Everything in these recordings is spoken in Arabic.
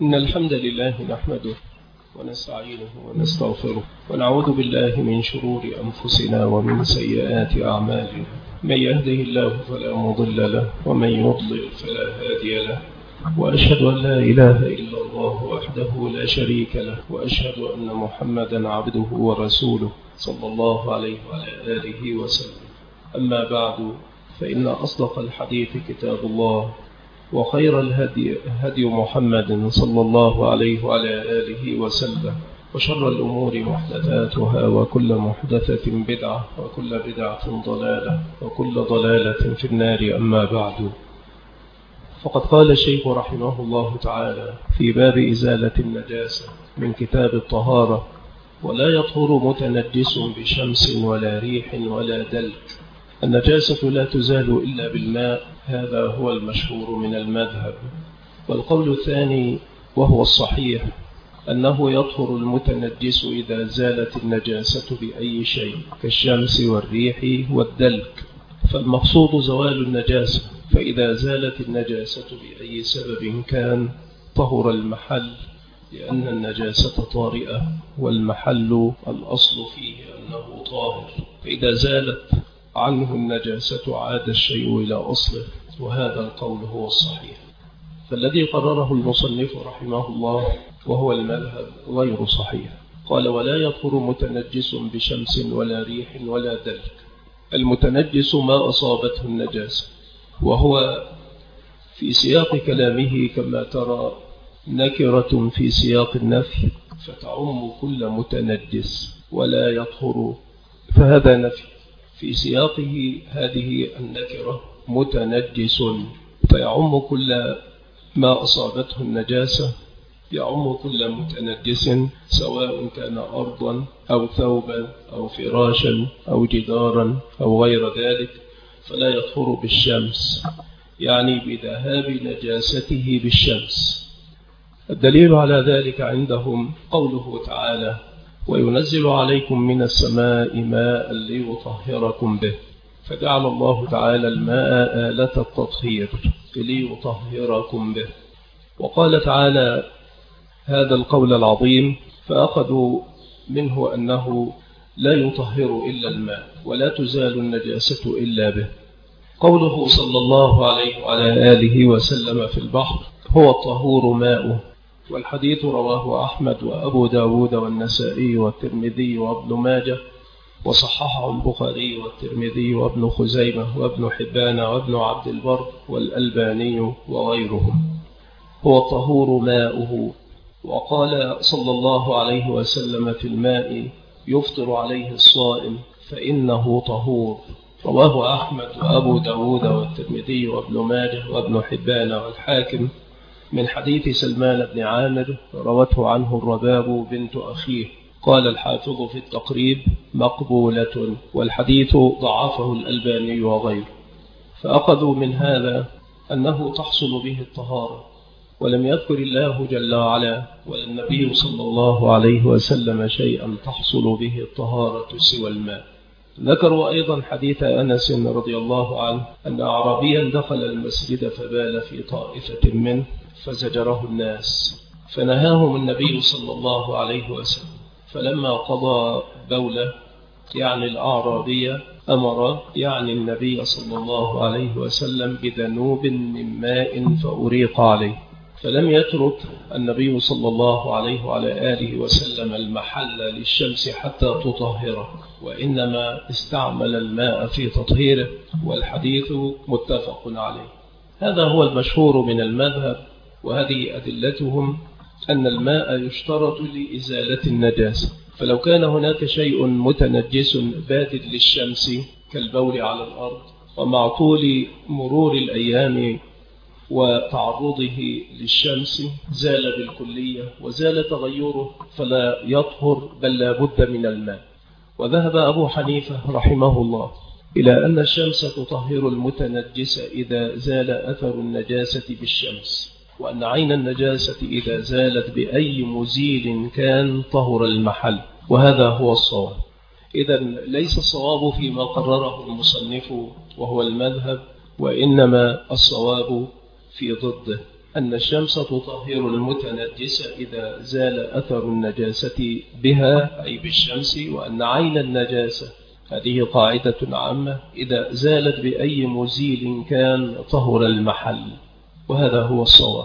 إن الحمد لله نحمده ونستعينه ونستغفره ونعوذ بالله من شرور أنفسنا ومن سيئات أعمالنا. من يهده الله فلا مضل له ومن يضلل فلا هادي له، وأشهد أن لا إله إلا الله وحده لا شريك له، وأشهد أن محمدا عبده ورسوله صلى الله عليه وعلى آله وسلم. أما بعد، فإن أصدق الحديث كتاب الله، وخير الهدي هدي محمد صلى الله عليه وعلى آله وسلم، وشر الأمور محدثاتها، وكل محدثة بدعة، وكل بدعة ضلالة، وكل ضلالة في النار. أما بعد، فقد قال الشيخ رحمه الله تعالى في باب إزالة النجاسة من كتاب الطهارة: ولا يطهر متنجس بشمس ولا ريح ولا دلك. النجاسة لا تزال إلا بالماء، هذا هو المشهور من المذهب. والقول الثاني وهو الصحيح أنه يطهر المتنجس إذا زالت النجاسة بأي شيء كالشمس والريح والدلك، فالمقصود زوال النجاسة، فإذا زالت النجاسة بأي سبب كان طهر المحل، لأن النجاسة طارئة والمحل الأصل فيه أنه طاهر، فإذا زالت عنه النجاسة عاد الشيء إلى أصله، وهذا القول هو الصحيح. فالذي قرره المصنف رحمه الله وهو المذهب غير صحيح. قال: ولا يطهر متنجس بشمس ولا ريح ولا دلك. المتنجس ما أصابته النجاسة، وهو في سياق كلامه كما ترى نكرة في سياق النفي، فتعم كل متنجس ولا يطهر، فهذا نفي. في سياقه هذه النكرة متنجس، فيعم كل ما أصابته النجاسة، يعم كل متنجس، سواء كان أرضا أو ثوبا أو فراشا أو جدارا أو غير ذلك، فلا يطهر بالشمس، يعني بذهاب نجاسته بالشمس. الدليل على ذلك عندهم قوله تعالى: وينزل عليكم من السماء ماء ليطهركم به. فجعل الله تعالى الماء آلة التطهير ليطهركم به. وقال تعالى هذا القول العظيم، فأخذوا منه أنه لا يطهر إلا الماء، ولا تزال النجاسة إلا به. قوله صلى الله عليه وعلى آله وسلم في البحر: هو الطهور ماؤه. والحديث رواه أحمد وأبو داود والنسائي والترمذي وابن ماجه، وصححه البخاري والترمذي وابن خزيمة وابن حبان وابن عبد البر والألباني وغيرهم. هو الطهور ماؤه. وقال صلى الله عليه وسلم في الماء يفطر عليه الصائم فإنه طهور. رواه أحمد وأبو داود والترمذي وابن ماجه وابن حبان والحاكم من حديث سلمان بن عامر، روته عنه الرباب بنت أخيه. قال الحافظ في التقريب: مقبولة، والحديث ضعفه الألباني وغيره. فأخذوا من هذا أنه تحصل به الطهارة، ولم يذكر الله جل وعلا ولا النبي صلى الله عليه وسلم شيئا تحصل به الطهارة سوى الماء. ذكروا أيضا حديث أنس رضي الله عنه أن أعرابيا دخل المسجد فبال في طائفة منه فزجره الناس، فنهاهم النبي صلى الله عليه وسلم، فلما قضى بوله يعني الأعرابية أمر يعني النبي صلى الله عليه وسلم بذنوب من ماء فأريق عليه، فلم يترك النبي صلى الله عليه وعلى آله وسلم المحل للشمس حتى تطهره، وإنما استعمل الماء في تطهيره، والحديث متفق عليه. هذا هو المشهور من المذهب، وهذه أدلتهم أن الماء يشترط لإزالة النجاسة. فلو كان هناك شيء متنجس بادل للشمس كالبول على الأرض، ومع طول مرور الأيام وتعرضه للشمس زال بالكلية وزال تغيره، فلا يطهر بل لا بد من الماء. وذهب أبو حنيفة رحمه الله إلى أن الشمس تطهر المتنجس إذا زال أثر النجاسة بالشمس، وأن عين النجاسة إذا زالت بأي مزيل كان طهر المحل، وهذا هو الصواب. إذن ليس الصواب فيما قرره المصنف وهو المذهب، وإنما الصواب في ضده. أن الشمس تطهر المتنجس إذا زال أثر النجاسة بها أي بالشمس، وأن عين النجاسة هذه قاعدة عامة إذا زالت بأي مزيل كان طهر المحل، وهذا هو الصواب.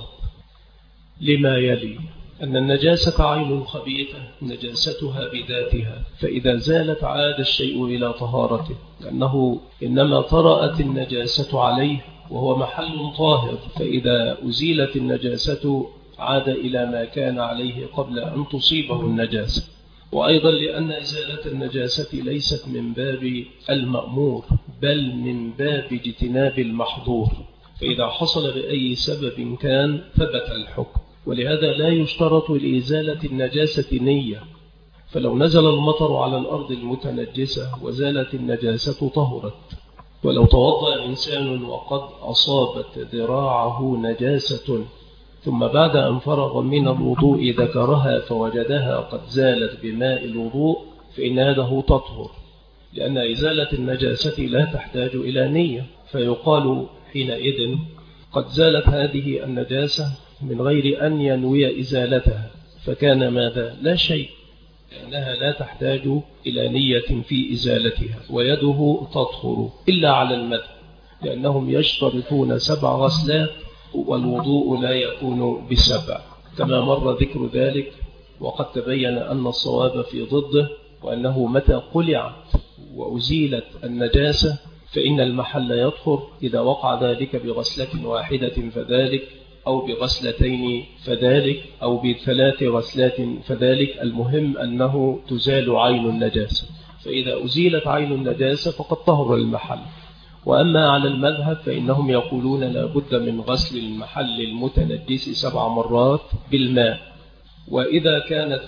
لما يلي أن النجاسة عين خبيثة نجاستها بذاتها، فإذا زالت عاد الشيء إلى طهارته، لأنه إنما طرأت النجاسة عليه وهو محل طاهر، فإذا أزيلت النجاسة عاد إلى ما كان عليه قبل أن تصيبه النجاسة. وأيضا لأن إزالة النجاسة ليست من باب المأمور بل من باب اجتناب المحظور، فإذا حصل بأي سبب كان ثبت الحكم. ولهذا لا يشترط لإزالة النجاسة نية، فلو نزل المطر على الأرض المتنجسة وزالت النجاسة طهرت. ولو توضأ إنسان وقد أصابت ذراعه نجاسة ثم بعد أن فرغ من الوضوء ذكرها فوجدها قد زالت بماء الوضوء فإن هذا تطهر، لأن إزالة النجاسة لا تحتاج إلى نية، فيقال حينئذ قد زالت هذه النجاسة من غير أن ينوي إزالتها، فكان ماذا؟ لا شيء، لأنها لا تحتاج إلى نية في إزالتها، ويده تطهر إلا على المذهب، لأنهم يشترطون 7 غسلات والوضوء لا يكون ب7 كما مر ذكر ذلك. وقد تبين أن الصواب في ضده، وأنه متى قلعت وأزيلت النجاسة فإن المحل يطهر، إذا وقع ذلك بغسلة واحدة فذلك، أو بغسلتين فذلك، أو ب3 غسلات فذلك. المهم أنه تزال عين النجاسة، فإذا أزيلت عين النجاسة فقد طهر المحل. وأما على المذهب فإنهم يقولون لا بد من غسل المحل المتنجس 7 مرات بالماء. وإذا كانت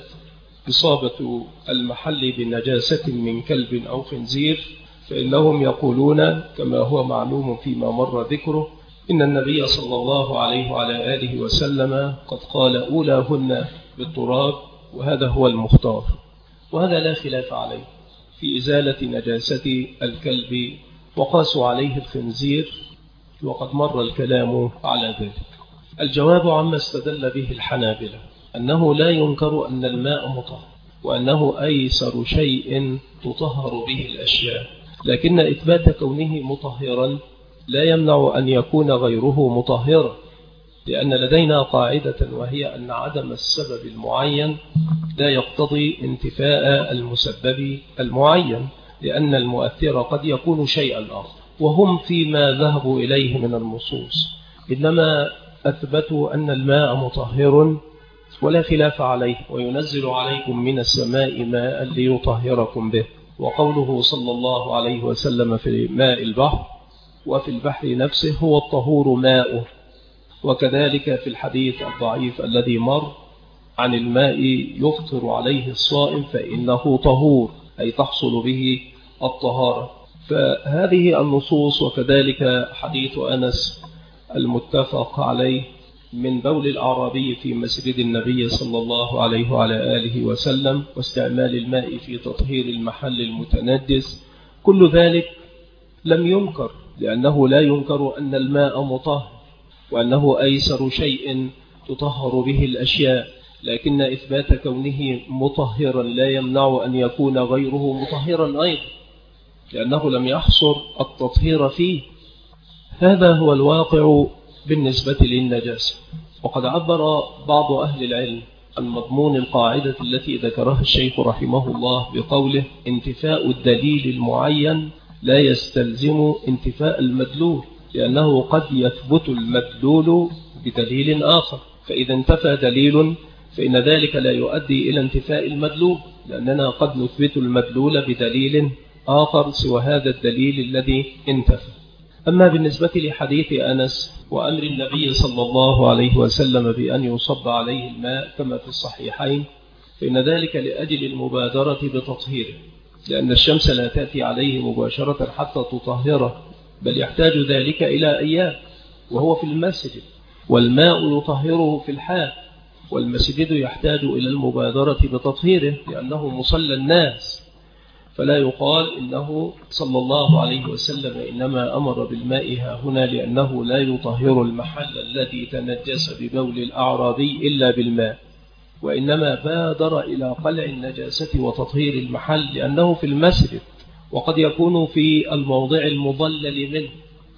إصابة المحل بنجاسة من كلب أو خنزير فإنهم يقولون كما هو معلوم فيما مر ذكره إن النبي صلى الله عليه وعلى آله وسلم قد قال أولاهن بالتراب، وهذا هو المختار، وهذا لا خلاف عليه في إزالة نجاسة الكلب، وقاسوا عليه الخنزير، وقد مر الكلام على ذلك. الجواب عما استدل به الحنابلة أنه لا ينكر أن الماء مطهر، وأنه أيسر شيء تطهر به الأشياء، لكن إثبات كونه مطهرا لا يمنع أن يكون غيره مطهرا، لأن لدينا قاعدة وهي أن عدم السبب المعين لا يقتضي انتفاء المسبب المعين، لأن المؤثر قد يكون شيئا آخر، وهم فيما ذهبوا إليه من النصوص إنما أثبتوا أن الماء مطهر ولا خلاف عليه، وينزل عليكم من السماء ماء ليطهركم به. وقوله صلى الله عليه وسلم في ماء البحر وفي البحر نفسه هو الطهور ماؤه. وكذلك في الحديث الضعيف الذي مر عن الماء يفطر عليه الصائم فإنه طهور، أي تحصل به الطهارة. فهذه النصوص، وكذلك حديث أنس المتفق عليه من بول الأعرابي في مسجد النبي صلى الله عليه وعلى آله وسلم، واستعمال الماء في تطهير المحل المتنجس، كل ذلك لم ينكر، لأنه لا ينكر أن الماء مطهر وأنه أيسر شيء تطهر به الأشياء، لكن إثبات كونه مطهرا لا يمنع أن يكون غيره مطهرا أيضا، لأنه لم يحصر التطهير فيه. هذا هو الواقع بالنسبة للنجاسة. وقد عبر بعض أهل العلم عن مضمون القاعدة التي ذكرها الشيخ رحمه الله بقوله انتفاء الدليل المعين لا يستلزم انتفاء المدلول، لأنه قد يثبت المدلول بدليل آخر، فإذا انتفى دليل فإن ذلك لا يؤدي إلى انتفاء المدلول، لأننا قد نثبت المدلول بدليل آخر سوى هذا الدليل الذي انتفى. أما بالنسبة لحديث أنس وأمر النبي صلى الله عليه وسلم بأن يصب عليه الماء كما في الصحيحين، فإن ذلك لأجل المبادرة بتطهيره، لأن الشمس لا تأتي عليه مباشرة حتى تطهره، بل يحتاج ذلك إلى أيام وهو في المسجد، والماء يطهره في الحال، والمسجد يحتاج إلى المبادرة بتطهيره لأنه مصلى الناس، فلا يقال إنه صلى الله عليه وسلم إنما أمر بالماء هنا لأنه لا يطهر المحل الذي تنجس ببول الأعرابي إلا بالماء، وإنما بادر إلى قلع النجاسة وتطهير المحل لأنه في المسجد، وقد يكون في الموضع المضلل منه،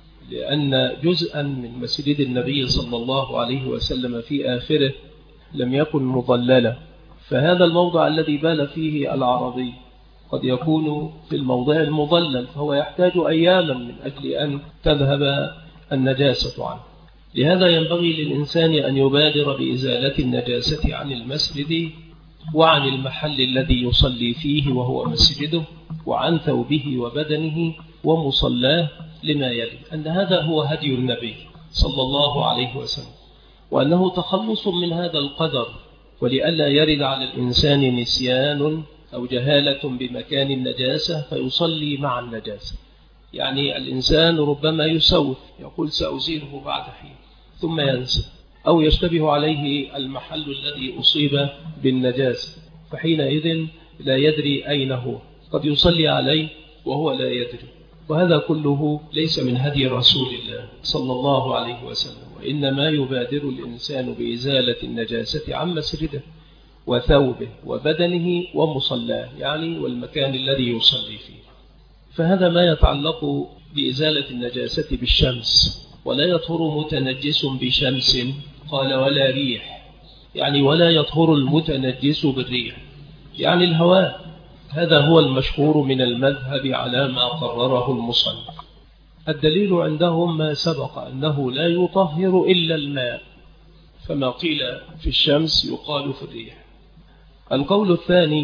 لأن جزءا من مسجد النبي صلى الله عليه وسلم في آخره لم يكن مضللا، فهذا الموضع الذي بال فيه العربي قد يكون في الموضع المضلل، فهو يحتاج أياما من أجل أن تذهب النجاسة عنه. لهذا ينبغي للإنسان أن يبادر بإزالة النجاسة عن المسجد وعن المحل الذي يصلي فيه وهو مسجده، وعن ثوبه وبدنه ومصلاه، لما يلي أن هذا هو هدي النبي صلى الله عليه وسلم، وأنه تخلص من هذا القدر، ولئلا يرد على الإنسان نسيان أو جهالة بمكان النجاسة فيصلي مع النجاسة. يعني الإنسان ربما يسوف، يقول سأزيله بعد حين، ثم ينسى، أو يشتبه عليه المحل الذي أصيب بالنجاسة، فحينئذ لا يدري أين هو، قد يصلي عليه وهو لا يدري. وهذا كله ليس من هدي رسول الله صلى الله عليه وسلم، وإنما يبادر الإنسان بإزالة النجاسة عن مسجده وثوبه وبدنه ومصلاه، يعني والمكان الذي يصلي فيه. فهذا ما يتعلق بإزالة النجاسة بالشمس. ولا يطهر متنجس بشمس، قال ولا ريح، يعني ولا يطهر المتنجس بالريح، يعني الهواء. هذا هو المشهور من المذهب على ما قرره المصنف. الدليل عندهم ما سبق أنه لا يطهر إلا الماء، فما قيل في الشمس يقال في الريح. القول الثاني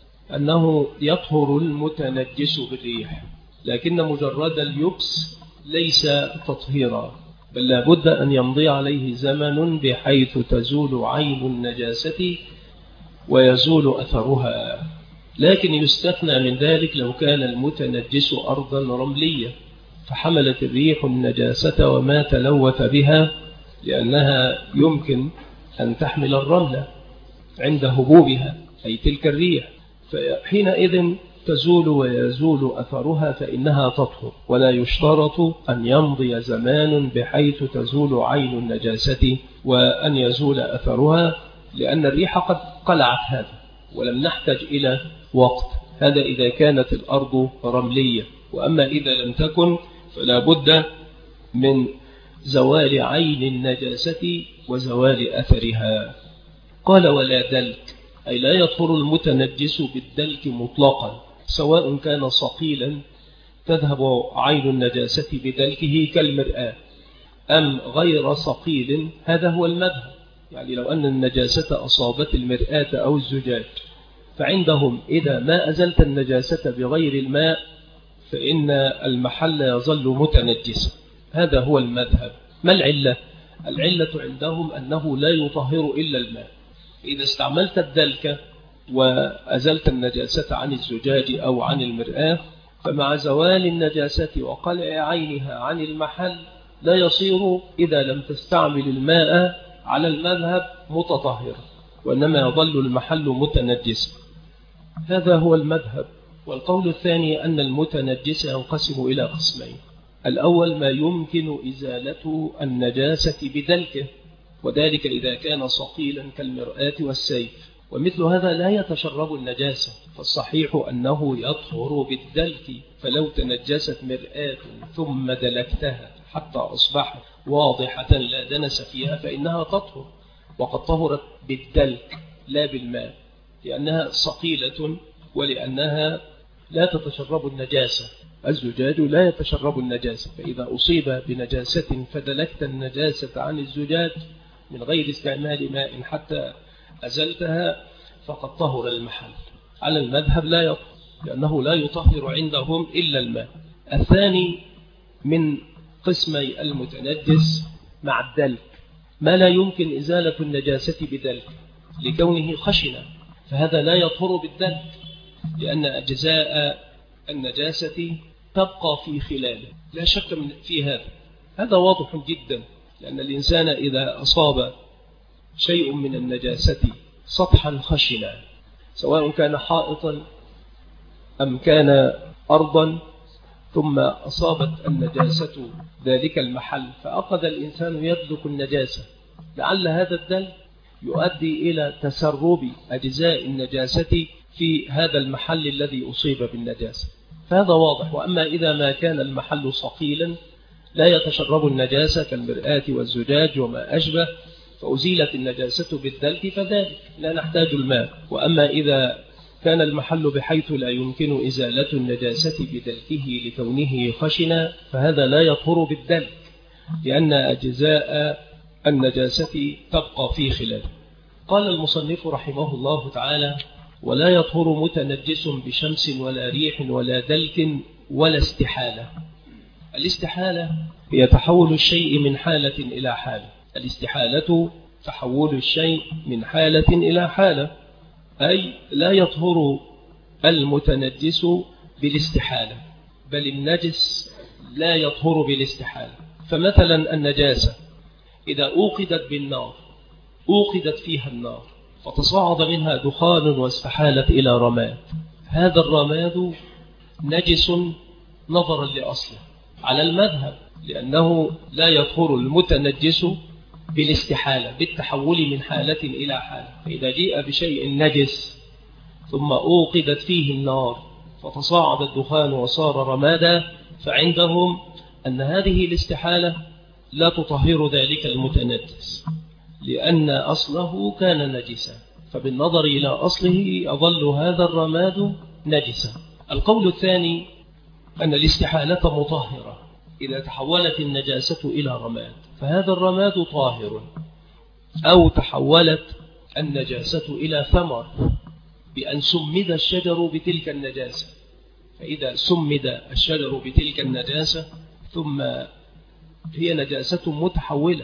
أنه يطهر المتنجس بالريح، لكن مجرد اليبس ليس تطهيرا، بل لا بد أن يمضي عليه زمن بحيث تزول عين النجاسة ويزول أثرها. لكن يستثنى من ذلك لو كان المتنجس أرضا رملية فحملت الريح النجاسة وما تلوث بها، لأنها يمكن أن تحمل الرملة عند هبوبها، أي تلك الريح، فحينئذ تزول ويزول أثرها فإنها تطهر، ولا يشترط أن يمضي زمان بحيث تزول عين النجاسة وأن يزول أثرها، لأن الريح قد قلعت هذا ولم نحتاج إلى وقت. هذا إذا كانت الأرض رملية، وأما إذا لم تكن فلا بد من زوال عين النجاسة وزوال أثرها. قال ولا دلك، أي لا يطهر المتنجس بالدلك مطلقا، سواء كان صقيلا تذهب عين النجاسة بدلكه كالمرآة، أم غير صقيل. هذا هو المذهب. يعني لو أن النجاسة أصابت المرآة أو الزجاج، فعندهم إذا ما أزلت النجاسة بغير الماء فإن المحل يظل متنجسا. هذا هو المذهب. ما العلة؟ العلة عندهم أنه لا يطهر إلا الماء. إذا استعملت الدلك وأزلت النجاسة عن الزجاج أو عن المرآة، فمع زوال النجاسة وقلع عينها عن المحل لا يصير إذا لم تستعمل الماء على المذهب متطهرا، وإنما يظل المحل متنجسا. هذا هو المذهب. والقول الثاني أن المتنجس ينقسم إلى قسمين: الأول ما يمكن إزالة النجاسة بدلكه، وذلك إذا كان صقيلا كالمرآة والسيف، ومثل هذا لا يتشرب النجاسة، فالصحيح أنه يطهر بالدلك. فلو تنجست مرآة ثم دلكتها حتى أصبحت واضحة لا دنس فيها فإنها تطهر، وقد طهرت بالدلك لا بالماء، لأنها صقيلة ولأنها لا تتشرب النجاسة. الزجاج لا يتشرب النجاسة، فإذا أصيب بنجاسة فدلكت النجاسة عن الزجاج من غير استعمال ماء حتى أزلتها فقد طهر المحل. على المذهب لا يطهر، لأنه لا يطهر عندهم إلا الماء. الثاني من قسمي المتنجس مع الدلك ما لا يمكن إزالة النجاسة بدلك لكونه خشنا، فهذا لا يطهر بالدلك، لأن أجزاء النجاسة تبقى في خلاله، لا شك في هذا. هذا واضح جدا، لأن الإنسان إذا أصاب شيء من النجاسة سطحا خشنا، سواء كان حائطا أم كان أرضا ثم أصابت النجاسة ذلك المحل فأخذ الإنسان يدلك النجاسة، لعل هذا الدلك يؤدي إلى تسرب أجزاء النجاسة في هذا المحل الذي أصيب بالنجاسة، فهذا واضح. وأما إذا ما كان المحل صقيلا لا يتشرب النجاسة كالمرآة والزجاج وما أشبه فأزيلت النجاسة بالدلك فذلك لا نحتاج الماء. وأما إذا كان المحل بحيث لا يمكن إزالة النجاسة بدلكه لكونه خشنا فهذا لا يطهر بالدلك لأن أجزاء النجاسة تبقى في خلاله. قال المصنف رحمه الله تعالى: ولا يطهر متنجس بشمس ولا ريح ولا دلك ولا استحالة. الاستحالة هي تحول الشيء من حالة إلى حالة. الاستحالة تحول الشيء من حالة إلى حالة، أي لا يطهر المتنجس بالاستحالة، بل النجس لا يطهر بالاستحالة. فمثلا النجاسة إذا أوقدت بالنار، أوقدت فيها النار فتصاعد منها دخان واستحالت إلى رماد، هذا الرماد نجس نظرا لأصله على المذهب، لأنه لا يطهر المتنجس بالاستحالة بالتحول من حالة إلى حالة. فإذا جاء بشيء نجس ثم أوقدت فيه النار فتصاعد الدخان وصار رمادا فعندهم أن هذه الاستحالة لا تطهر ذلك المتنجس لأن أصله كان نجسا، فبالنظر إلى أصله يظل هذا الرماد نجسا. القول الثاني أن الاستحالة مطهرة إذا تحولت النجاسة إلى رماد فهذا الرماد طاهر، أو تحولت النجاسة إلى ثمر بأن سمد الشجر بتلك النجاسة، فإذا سمد الشجر بتلك النجاسة ثم هي نجاسة متحولة،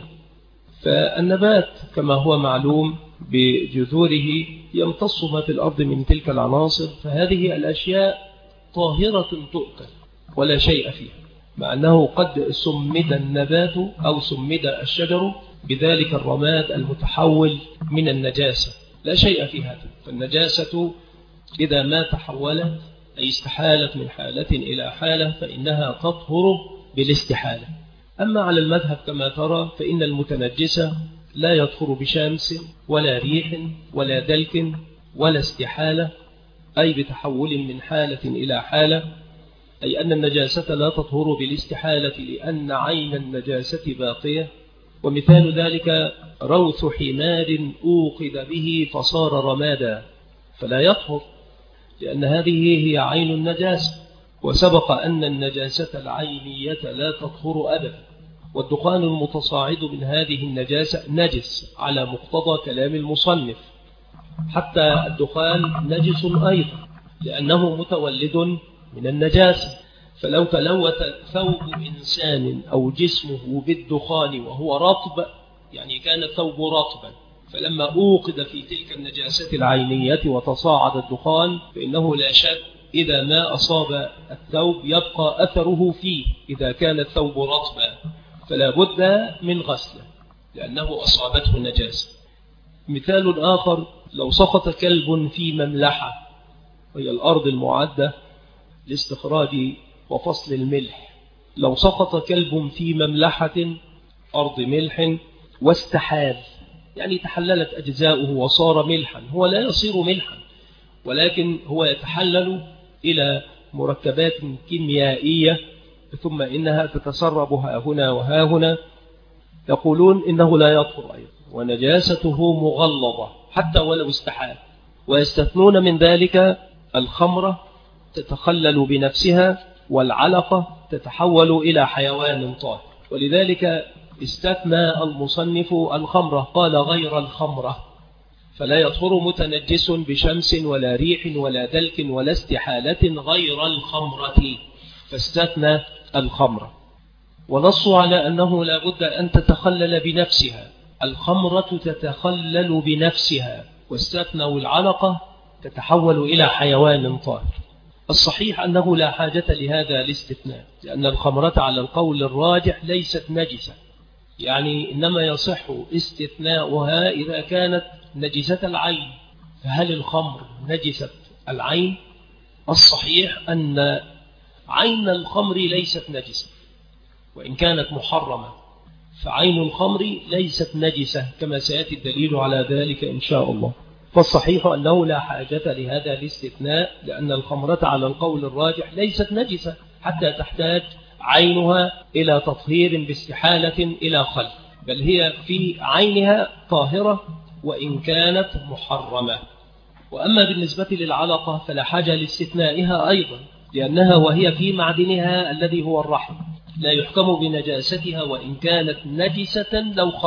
فالنبات كما هو معلوم بجذوره يمتص ما في الأرض من تلك العناصر، فهذه الأشياء طاهرة تؤكل ولا شيء فيها، مع أنه قد سمد النبات أو سمد الشجر بذلك الرماد المتحول من النجاسة، لا شيء في هذا. فالنجاسة إذا ما تحولت أي استحالت من حالة إلى حالة فإنها تطهر بالاستحالة. أما على المذهب كما ترى فإن المتنجس لا يطهر بشمس ولا ريح ولا دلك ولا استحالة، أي بتحول من حالة إلى حالة، أي أن النجاسة لا تطهر بالاستحالة لأن عين النجاسة باقية. ومثال ذلك روث حمار أوقد به فصار رمادا فلا يطهر لأن هذه هي عين النجاسة، وسبق أن النجاسة العينية لا تطهر أبدا، والدخان المتصاعد من هذه النجاسة نجس على مقتضى كلام المصنف، حتى الدخان نجس أيضا لأنه متولد من النجاسة. فلو تلوث ثوب إنسان أو جسمه بالدخان وهو رطب، يعني كان الثوب رطبا فلما أوقد في تلك النجاسة العينية وتصاعد الدخان فإنه لا شك إذا ما أصاب الثوب يبقى أثره فيه إذا كان الثوب رطبا، فلا بد من غسله لأنه أصابته النجاسة. مثال آخر لو سقط كلب في مملحة، وهي الأرض المعدة لاستخراج وفصل الملح، لو سقط كلب في مملحة أرض ملح واستحال، يعني تحللت أجزاؤه وصار ملحا، هو لا يصير ملحا ولكن هو يتحلل إلى مركبات كيميائية ثم إنها تتسرب ها هنا وها هنا، يقولون إنه لا يطهر أيضا ونجاسته مغلظة حتى ولو استحال. ويستثنون من ذلك الخمرة تتخلل بنفسها والعلقة تتحول إلى حيوان طاهر، ولذلك استثنى المصنف الخمرة قال غير الخمرة، فلا يطهر متنجس بشمس ولا ريح ولا دلك ولا استحالة غير الخمرة، فاستثنى الخمرة. ونصوا على أنه لا بد أن تتخلل بنفسها، الخمرة تتخلل بنفسها، واستثنوا العلقة تتحول إلى حيوان طاهر. الصحيح أنه لا حاجة لهذا الاستثناء، لأن الخمرة على القول الراجح ليست نجسة، يعني إنما يصح استثناؤها إذا كانت نجسة العين. فهل الخمر نجسة العين؟ الصحيح أن عين الخمر ليست نجسة وإن كانت محرمة، فعين الخمر ليست نجسة كما سيأتي الدليل على ذلك إن شاء الله. فالصحيح أنه لا حاجة لهذا الاستثناء، لأن الخمرة على القول الراجح ليست نجسة حتى تحتاج عينها إلى تطهير باستحالة إلى خل، بل هي في عينها طاهرة وإن كانت محرمة. وأما بالنسبة للعلقة فلا حاجة لاستثنائها أيضا، لأنها وهي في معدنها الذي هو الرحم لا يحكم بنجاستها وإن كانت نجسة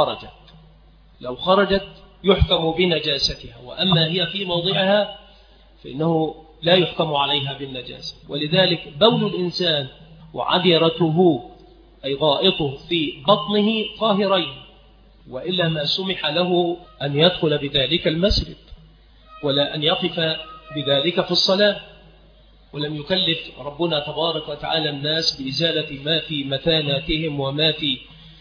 لو خرجت يحكم بنجاستها، وأما هي في موضعها فإنه لا يحكم عليها بالنجاسة. ولذلك بول الإنسان وعذرته أي غائطه في بطنه طاهرين، وإلا ما سمح له أن يدخل بذلك المسجد ولا أن يقف بذلك في الصلاة. ولم يكلف ربنا تبارك وتعالى الناس بإزالة ما في مثاناتهم وما في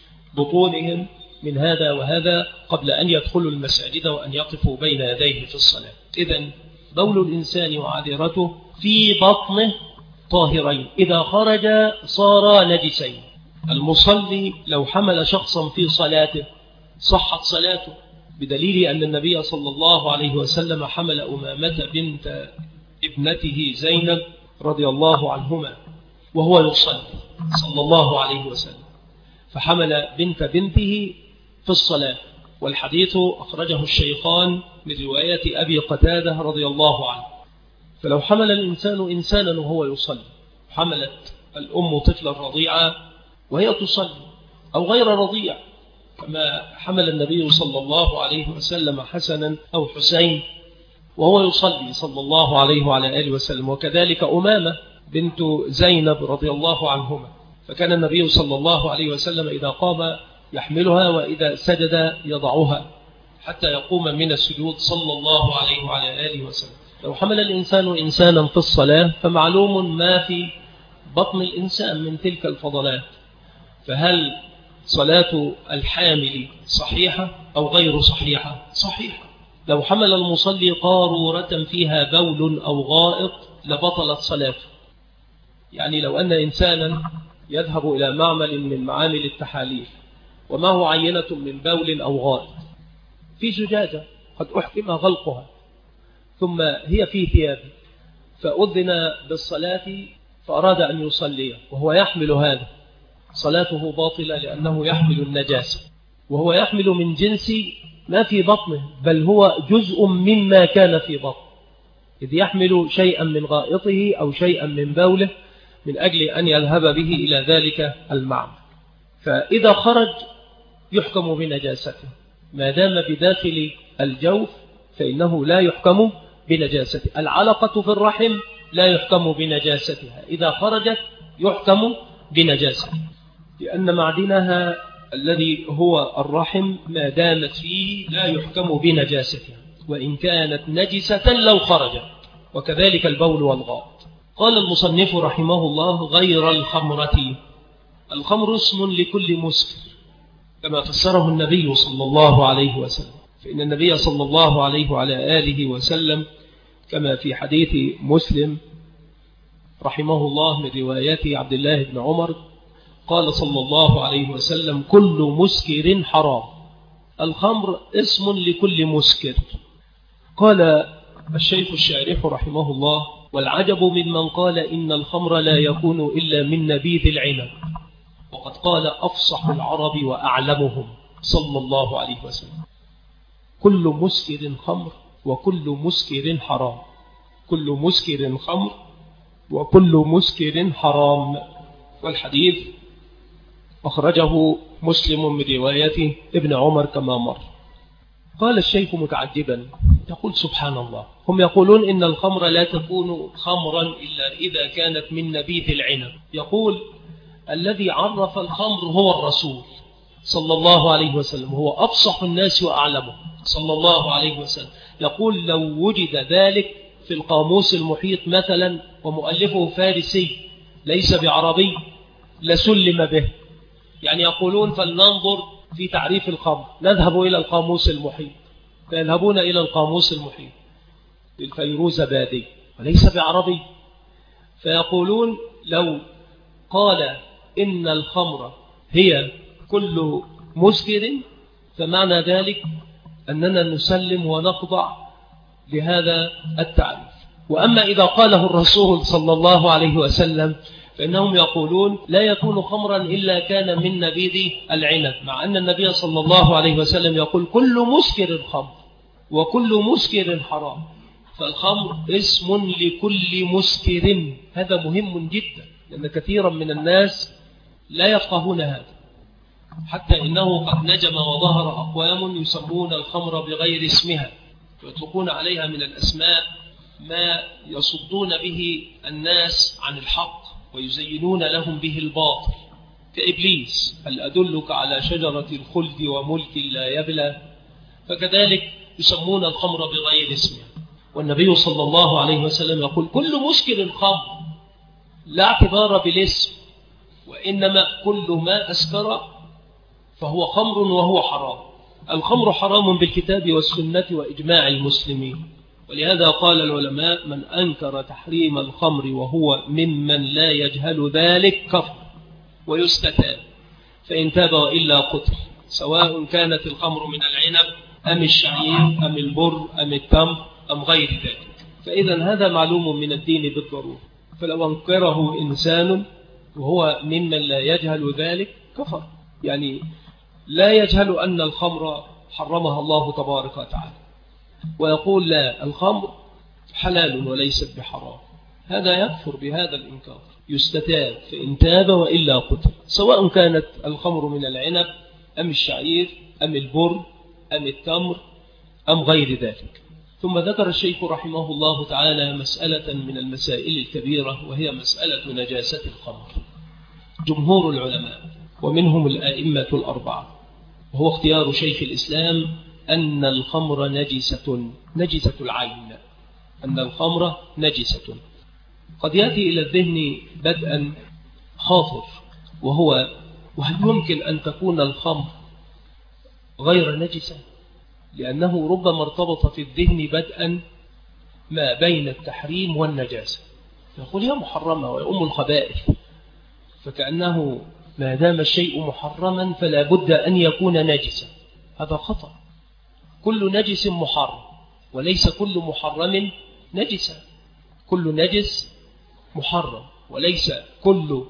بطونهم من هذا وهذا قبل أن يدخلوا المساجد وأن يقفوا بين يديه في الصلاة. إذن بول الإنسان وعذرته في بطنه طاهرين، إذا خرج صار نجسين. المصلي لو حمل شخصا في صلاته صحت صلاته، بدليل أن النبي صلى الله عليه وسلم حمل أمامة بنت ابنته زينب رضي الله عنهما وهو يصلي صلى الله عليه وسلم، فحمل بنت بنته في الصلاة. والحديث أخرجه الشيخان من رواية أبي قتادة رضي الله عنه. فلو حمل الإنسان إنسانا وهو يصلي، حملت الأم طفلا رضيعا وهي تصلي أو غير رضيع، كما حمل النبي صلى الله عليه وسلم حسنا أو حسين وهو يصلي صلى الله عليه وعلى آله وسلم، وكذلك أمامة بنت زينب رضي الله عنهما، فكان النبي صلى الله عليه وسلم إذا قام يحملها وإذا سجد يضعها حتى يقوم من السجود صلى الله عليه وعلى آله وسلم. لو حمل الإنسان إنسانا في الصلاة فمعلوم ما في بطن الإنسان من تلك الفضلات، فهل صلاة الحامل صحيحة أو غير صحيحة؟ صحيحة. لو حمل المصلي قارورة فيها بول أو غائط لبطلت صلاته. يعني لو أن إنسانا يذهب إلى معمل من معامل التحاليل ومعه عينة من بول أو غائط في زجاجة قد أحكم غلقها ثم هي في ثيابه، فأذن بالصلاة فأراد أن يصلي وهو يحمل هذا، صلاته باطلة لأنه يحمل النجاسة، وهو يحمل من جنس ما في بطنه، بل هو جزء مما كان في بطنه، إذ يحمل شيئا من غائطه أو شيئا من بوله من أجل أن يذهب به إلى ذلك المعنى. فإذا خرج يحكم بنجاسته، ما دام بداخل الجوف فإنه لا يحكم بنجاسته. العلقة في الرحم لا يحكم بنجاستها، إذا خرجت يحكم بنجاسته، لأن معدنها الذي هو الرحم ما دامت فيه لا يحكم بنجاستها وإن كانت نجسة لو خرجت، وكذلك البول والغائط. قال المصنف رحمه الله غير الخمرة. الخمر اسم لكل مسكر كما فسره النبي صلى الله عليه وسلم، فإن النبي صلى الله عليه وعلى آله وسلم كما في حديث مسلم رحمه الله من رواية عبد الله بن عمر قال صلى الله عليه وسلم كل مسكر حرام. الخمر اسم لكل مسكر. قال الشيخ الشارح رحمه الله والعجب ممن قال إن الخمر لا يكون إلا من نبيذ العنب، وقد قال أفصح العرب وأعلمهم صلى الله عليه وسلم كل مسكر خمر وكل مسكر حرام، كل مسكر خمر وكل مسكر حرام. والحديث أخرجه مسلم من رواية ابن عمر كما مر. قال الشيخ متعجبا يقول سبحان الله، هم يقولون إن الخمر لا تكون خمرا إلا إذا كانت من نبيذ العنب. يقول الذي عرف الخمر هو الرسول صلى الله عليه وسلم، هو أفصح الناس وأعلمه صلى الله عليه وسلم. يقول لو وجد ذلك في القاموس المحيط مثلا ومؤلفه فارسي ليس بعربي لسلم به. يعني يقولون فلننظر في تعريف الخمر، نذهب إلى القاموس المحيط، فيذهبون إلى القاموس المحيط للفيروزبادي وليس بعربي، فيقولون لو قال إن الخمر هي كل مسكر فمعنى ذلك أننا نسلم ونخضع لهذا التعريف. وأما إذا قاله الرسول صلى الله عليه وسلم فإنهم يقولون لا يكون خمرا إلا كان من نبيذ العنب، مع أن النبي صلى الله عليه وسلم يقول كل مسكر خمر وكل مسكر حرام، فالخمر اسم لكل مسكر. هذا مهم جدا لأن كثيرا من الناس لا يفقهون هذا، حتى إنه قد نجم وظهر أقوام يسمون الخمر بغير اسمها ويطلقون عليها من الأسماء ما يصدون به الناس عن الحق ويزينون لهم به الباطل، كإبليس هل أدلك على شجرة الخلد وملك لا يبلى، فكذلك يسمون الخمر بغير اسمها. والنبي صلى الله عليه وسلم يقول كل مسكر خمر، لا اعتبار بالاسم، وإنما كل ما أسكر فهو خمر وهو حرام. الخمر حرام بالكتاب والسنة وإجماع المسلمين، ولهذا قال العلماء من أنكر تحريم الخمر وهو ممن لا يجهل ذلك كفر ويستتاب، فإن تاب وإلا قتل، سواء كانت الخمر من العنب أم الشعير أم البر أم التمر أم غير ذلك. فإذا هذا معلوم من الدين بالضرورة، فلو أنكره إنسان وهو ممن لا يجهل ذلك كفر، يعني لا يجهل أن الخمر حرمها الله تبارك وتعالى ويقول لا الخمر حلال وليست بحرام، هذا يكفر بهذا الإنكار، يستتاب فإن تاب وإلا قتل، سواء كانت الخمر من العنب أم الشعير أم البر أم التمر أم غير ذلك. ثم ذكر الشيخ رحمه الله تعالى مسألة من المسائل الكبيرة، وهي مسألة نجاسة الخمر. جمهور العلماء ومنهم الآئمة الأربعة، وهو اختيار شيخ الإسلام، أن الخمر نجسة العين، أن الخمر نجسة. قد يأتي إلى الذهن بدءا خاطر، وهو وهل يمكن أن تكون الخمر غير نجسة؟ لأنه ربما ارتبط في الذهن بدءا ما بين التحريم والنجاسة، يقول هي محرمة ويؤم الخبائث، فكأنه ما دام الشيء محرما فلا بد أن يكون نجسا. هذا خطأ، كل نجس محرم وليس كل محرم نجسا، كل نجس محرم وليس كل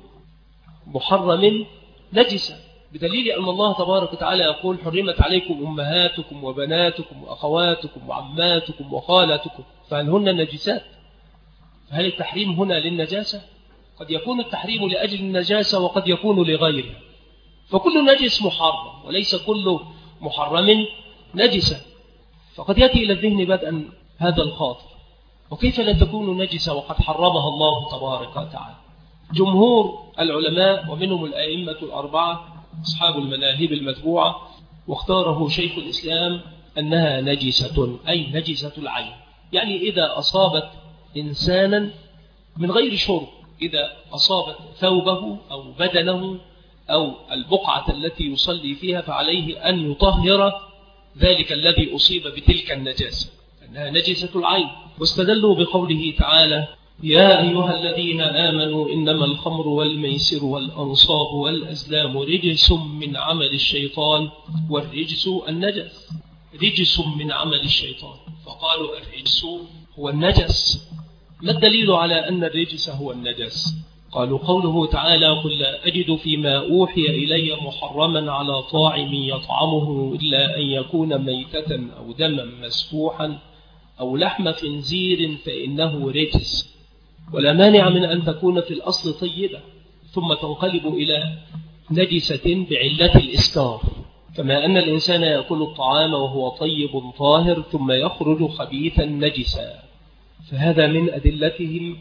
محرم نجسا، بدليل أن الله تبارك وتعالى يقول حرمت عليكم أمهاتكم وبناتكم وأخواتكم وعماتكم وخالاتكم، فهل هن نجسات؟ فهل التحريم هنا للنجاسة؟ قد يكون التحريم لأجل النجاسة وقد يكون لغيرها، فكل نجس محرم وليس كل محرم نجسا. فقد يأتي إلى الذهن بدءا هذا الخاطر، وكيف لا تكون نجسة وقد حرمها الله تبارك وتعالى؟ جمهور العلماء ومنهم الأئمة الأربعة أصحاب المذاهب المتبوعة، واختاره شيخ الإسلام أنها نجسة، أي نجسة العين، يعني إذا أصابت إنسانا من غير شرب، إذا أصابت ثوبه أو بدنه أو البقعة التي يصلي فيها فعليه أن يطهر ذلك الذي أصيب بتلك النجاسة، أنها نجسة العين. واستدلوا بقوله تعالى يا أيها الذين آمنوا إنما الخمر والميسر والأنصاب والأزلام رجس من عمل الشيطان، والرجس النجس، رجس من عمل الشيطان، فقالوا الرجس هو النجس. ما الدليل على أن الرجس هو النجس؟ قالوا قوله تعالى قل لا أجد فيما أوحي إلي محرما على طاعم يطعمه إلا أن يكون ميتة أو دما مسفوحا أو لحم خنزير فإنه رجس، ولا مانع من أن تكون في الأصل طيبة ثم تنقلب إلى نجسة بعلة الإسكار، كما أن الإنسان يأكل الطعام وهو طيب طاهر ثم يخرج خبيثا نجسا، فهذا من أدلتهم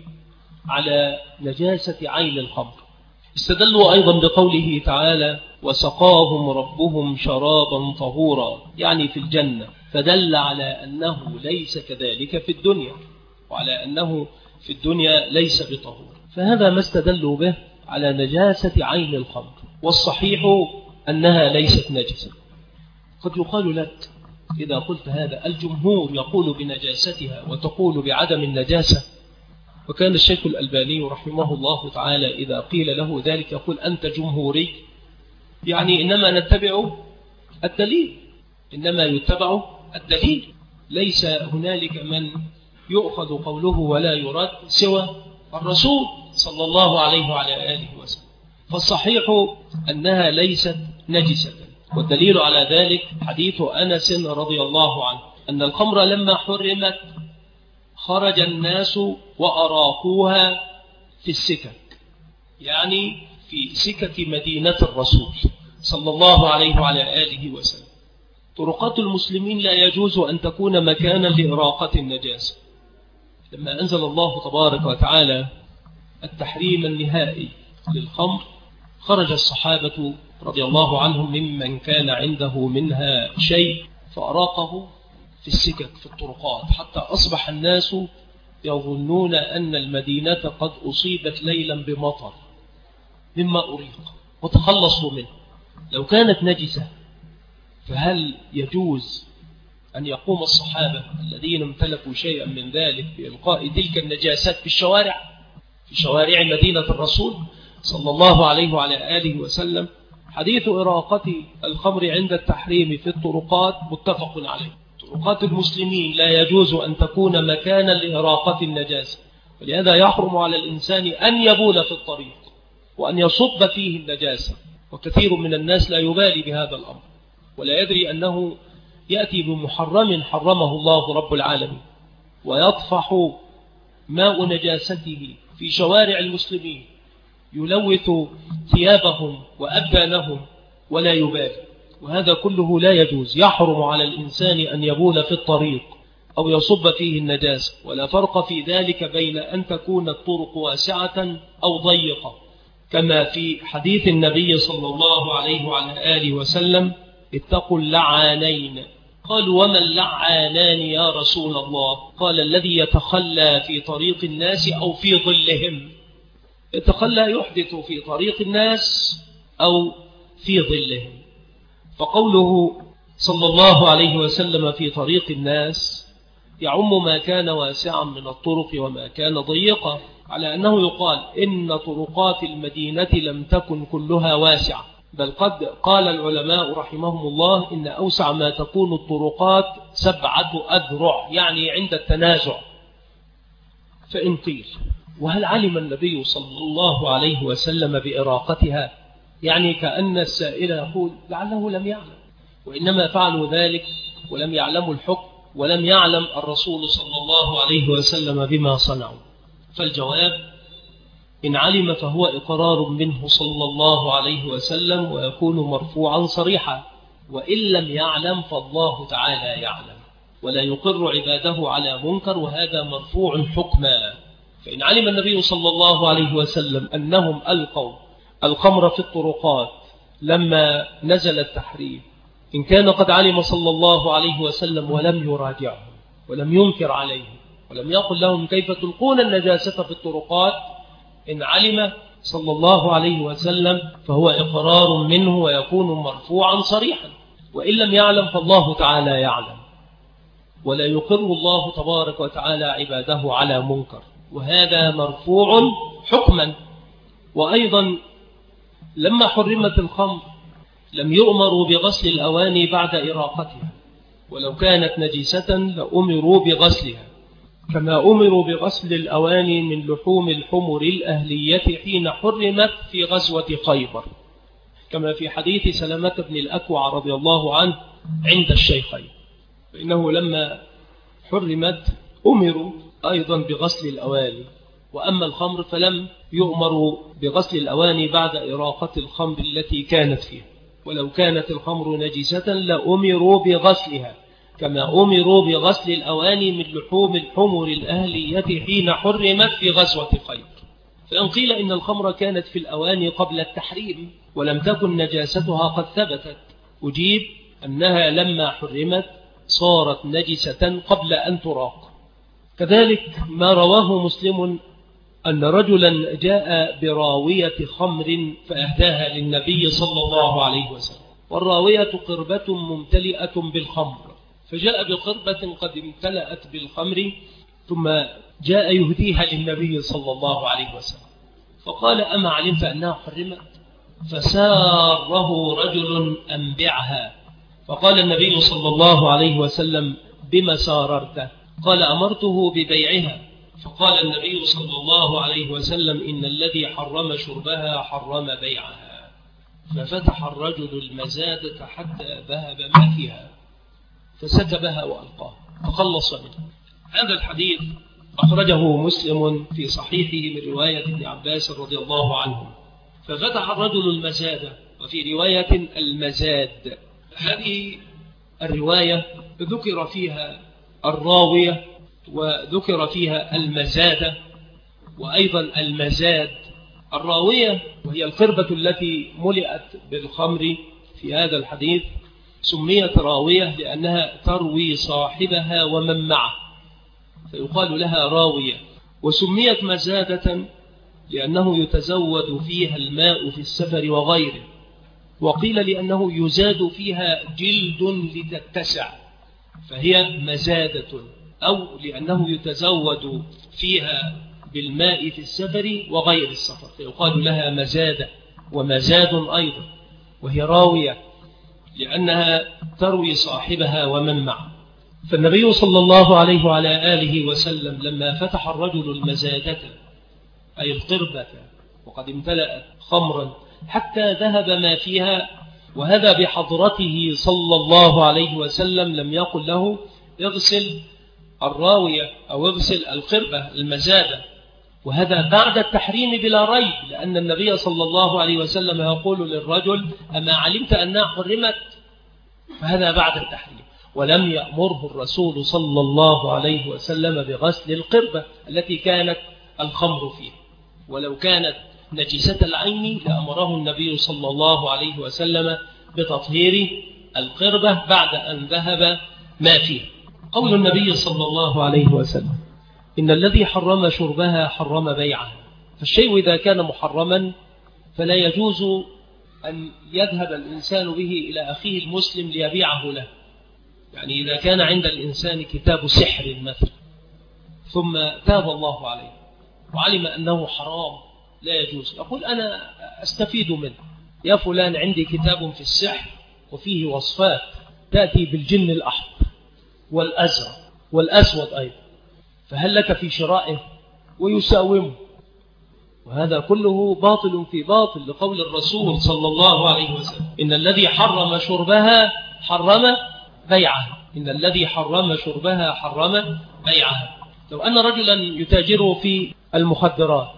على نجاسة عين الخمر. استدلوا أيضا بقوله تعالى وسقاهم ربهم شرابا طهورا، يعني في الجنة، فدل على أنه ليس كذلك في الدنيا، وعلى أنه في الدنيا ليس بطهور، فهذا ما استدلوا به على نجاسة عين الخمر. والصحيح أنها ليست نجسة. قد يقال لك إذا قلت هذا الجمهور يقول بنجاستها وتقول بعدم النجاسة، وكان الشيخ الألباني رحمه الله تعالى إذا قيل له ذلك يقول أنت جمهوري، يعني إنما نتبع الدليل، إنما يتبع الدليل، ليس هنالك من يؤخذ قوله ولا يرد سوى الرسول صلى الله عليه وعلى آله وسلم. فالصحيح أنها ليست نجسة، والدليل على ذلك حديث أنس رضي الله عنه أن الخمر لما حرمت خرج الناس وأراقوها في السكك، يعني في سكك مدينة الرسول صلى الله عليه وعلى آله وسلم. طرقات المسلمين لا يجوز أن تكون مكانا لإراقة النجاسة. لما أنزل الله تبارك وتعالى التحريم النهائي للخمر خرج الصحابة رضي الله عنهم ممن كان عنده منها شيء فأراقه في السكك في الطرقات، حتى أصبح الناس يظنون أن المدينة قد أصيبت ليلا بمطر مما أريق وتخلصوا منه. لو كانت نجسة فهل يجوز أن يقوم الصحابة الذين امتلكوا شيئا من ذلك بإلقاء تلك النجاسات في شوارع مدينة الرسول صلى الله عليه وعلى آله وسلم؟ حديث إراقة الخمر عند التحريم في الطرقات متفق عليه. طرقات المسلمين لا يجوز أن تكون مكانا لإراقة النجاسة، ولهذا يحرم على الإنسان أن يبول في الطريق وأن يصب فيه النجاسة، وكثير من الناس لا يبالي بهذا الأمر ولا يدري أنه يأتي بمحرم حرمه الله رب العالمين، ويطفح ماء نجاسته في شوارع المسلمين يلوث ثيابهم وأبدانهم ولا يبالي. وهذا كله لا يجوز. يحرم على الإنسان أن يبول في الطريق أو يصب فيه النجاسة، ولا فرق في ذلك بين أن تكون الطرق واسعة أو ضيقة، كما في حديث النبي صلى الله عليه وعلى آله وسلم اتقوا اللعانين. قالوا وما اللعانان يا رسول الله؟ قال الذي يتخلى في طريق الناس أو في ظلهم. يتخلى يحدث في طريق الناس أو في ظلهم. فقوله صلى الله عليه وسلم في طريق الناس يعم ما كان واسعا من الطرق وما كان ضيقا، على أنه يقال إن طرقات المدينة لم تكن كلها واسعة، بل قد قال العلماء رحمهم الله إن أوسع ما تكون الطرقات 7 أذرع، يعني عند التنازع. فإن قيل وهل علم النبي صلى الله عليه وسلم بإراقتها؟ يعني كأن السائل يقول لعله لم يعلم، وإنما فعلوا ذلك ولم يعلموا الحكم، ولم يعلم الرسول صلى الله عليه وسلم بما صنعوا. فالجواب إن علم فهو إقرار منه صلى الله عليه وسلم ويكون مرفوعا صريحا، وإن لم يعلم فالله تعالى يعلم ولا يقر عباده على منكر، وهذا مرفوع حكما. فإن علم النبي صلى الله عليه وسلم أنهم ألقوا الخمر في الطرقات لما نزل التحريم، إن كان قد علم صلى الله عليه وسلم ولم يراجعهم ولم ينكر عليهم ولم يقل لهم كيف تلقون النجاسة في الطرقات، إن علم صلى الله عليه وسلم فهو إقرار منه ويكون مرفوعا صريحا. وإن لم يعلم فالله تعالى يعلم ولا يقر الله تبارك وتعالى عباده على منكر، وهذا مرفوع حكما. وأيضا لما حرمت الخمر لم يؤمروا بغسل الأواني بعد إراقتها، ولو كانت نجسة لأمروا بغسلها، كما أمروا بغسل الأواني من لحوم الحمر الأهلية حين حرمت في غزوة خيبر، كما في حديث سلمة بن الأكوع رضي الله عنه عند الشيخين، فإنه لما حرمت أمروا أيضا بغسل الأواني. وأما الخمر فلم يؤمروا بغسل الأواني بعد إراقة الخمر التي كانت فيها، ولو كانت الخمر نجسة لأمروا بغسلها، كما أمروا بغسل الأواني من لحوم الحمر الأهلية حين حرمت في غزوة خيبر. فإن قيل إن الخمر كانت في الأواني قبل التحريم ولم تكن نجاستها قد ثبتت، أجيب أنها لما حرمت صارت نجسة قبل أن تراق. كذلك ما رواه مسلم أن رجلا جاء براوية خمر فأهداها للنبي صلى الله عليه وسلم، والراوية قربة ممتلئة بالخمر، فجاء بقربة قد امتلأت بالخمر ثم جاء يهديها للنبي صلى الله عليه وسلم فقال أما علمت أنها حرمت؟ فساره رجل أن بيعها، فقال النبي صلى الله عليه وسلم بما ساررته؟ قال أمرته ببيعها. فقال النبي صلى الله عليه وسلم إن الذي حرم شربها حرم بيعها. ففتح الرجل المزادة حتى ذهب ما فيها فسكبها وألقاها فخلص منه. هذا الحديث أخرجه مسلم في صحيحه من رواية ابن عباس رضي الله عنه. ففتح الرجل المزادة، وفي رواية المزاد. هذه الرواية ذكر فيها الراوية وذكر فيها المزادة وأيضا المزاد. الراوية وهي القربة التي ملئت بالخمر في هذا الحديث سميت راوية لأنها تروي صاحبها ومن معه فيقال لها راوية. وسميت مزادة لأنه يتزود فيها الماء في السفر وغيره. وقيل لأنه يزاد فيها جلد لتتسع فهي مزادة، أو لأنه يتزود فيها بالماء في السفر وغير السفر فيقال لها مزادة ومزاد أيضا. وهي راوية لأنها تروي صاحبها ومن معه. فالنبي صلى الله عليه وعلى آله وسلم لما فتح الرجل المزادة أي القربة وقد امتلأت خمرا حتى ذهب ما فيها، وهذا بحضرته صلى الله عليه وسلم، لم يقل له اغسل الراوية أو اغسل القربة المزادة، وهذا بعد التحريم بلا ريب، لأن النبي صلى الله عليه وسلم يقول للرجل أما علمت أنها حرمت؟ فهذا بعد التحريم. ولم يأمره الرسول صلى الله عليه وسلم بغسل القربة التي كانت الخمر فيها، ولو كانت نجسة العين لأمره النبي صلى الله عليه وسلم بتطهير القربة بعد أن ذهب ما فيها. قول النبي صلى الله عليه وسلم إن الذي حرم شربها حرم بيعها. فالشيء إذا كان محرما فلا يجوز أن يذهب الإنسان به إلى أخيه المسلم ليبيعه له. يعني إذا كان عند الإنسان كتاب سحر مثلا ثم تاب الله عليه وعلم أنه حرام لا يجوز، يقول أنا أستفيد منه. يا فلان عندي كتاب في السحر وفيه وصفات تأتي بالجن الأحمر والأزرق والأسود أيضا، فهل لك في شرائه؟ ويساومه. وهذا كله باطل في باطل لقول الرسول صلى الله عليه وسلم إن الذي حرم شربها حرم بيعها. إن الذي حرم شربها حرم بيعها. لو أن رجلا يتاجر في المخدرات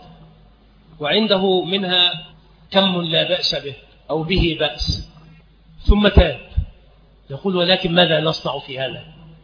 وعنده منها كم لا بأس به أو به بأس ثم تاب، يقول ولكن ماذا نصنع في هذا؟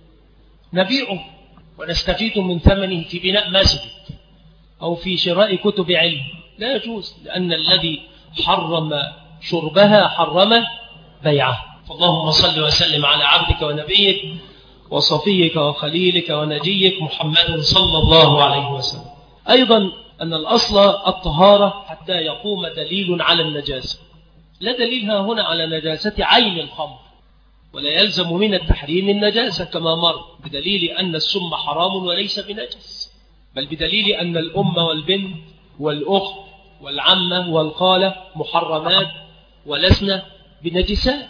نبيعه ونستفيد من ثمنه في بناء مسجد أو في شراء كتب علم. لا يجوز، لأن الذي حرم شربها حرم بيعها. فاللهم صل وسلم على عبدك ونبيك وصفيك وخليلك ونجيك محمد صلى الله عليه وسلم. أيضا أن الأصل الطهارة حتى يقوم دليل على النجاسة. لا دليل هنا على نجاسة عين الخمر، ولا يلزم من التحريم النجاسة كما مر، بدليل أن السم حرام وليس بنجس، بل بدليل أن الأم والبنت والأخت والعمة والخالة محرمات ولسنا بنجسات،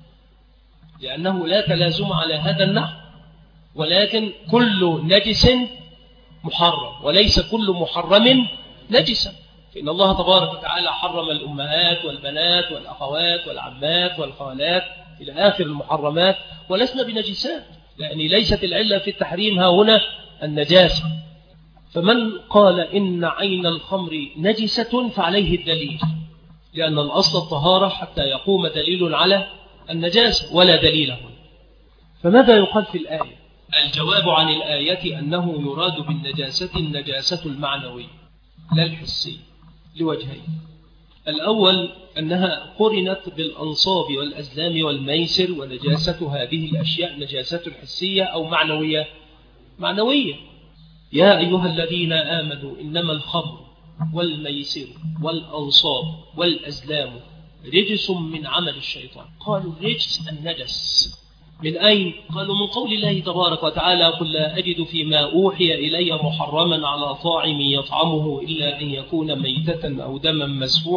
لأنه لا تلازم على هذا النحو. ولكن كل نجس محرم وليس كل محرم نجسا، فإن الله تبارك وتعالى حرم الأمهات والبنات والأخوات والعمات والخالات إلى آخر المحرمات ولسنا بنجسات، لأن ليست العلة في التحريم ها هنا النجاسة. فمن قال إن عين الخمر نجسة فعليه الدليل، لأن الأصل الطهارة حتى يقوم دليل على النجاسة ولا دليل هنا. فماذا يقال في الآية؟ الجواب عن الآية أنه يراد بالنجاسة النجاسة المعنوية لا الحسية لوجهين. الأول أنها قرنت بالأنصاب والأزلام والميسر، ونجاسة هذه الأشياء نجاسة حسية أو معنوية؟ معنوية. يا أيها الذين آمنوا إنما الخمر والميسر والأنصاب والأزلام رجس من عمل الشيطان. قالوا الرجس النجس، من أين؟ قالوا من قول الله تبارك وتعالى: قل لا أجد فيما أوحي إلي محرما على طاعم يطعمه إلا أن يكون ميتة أو دما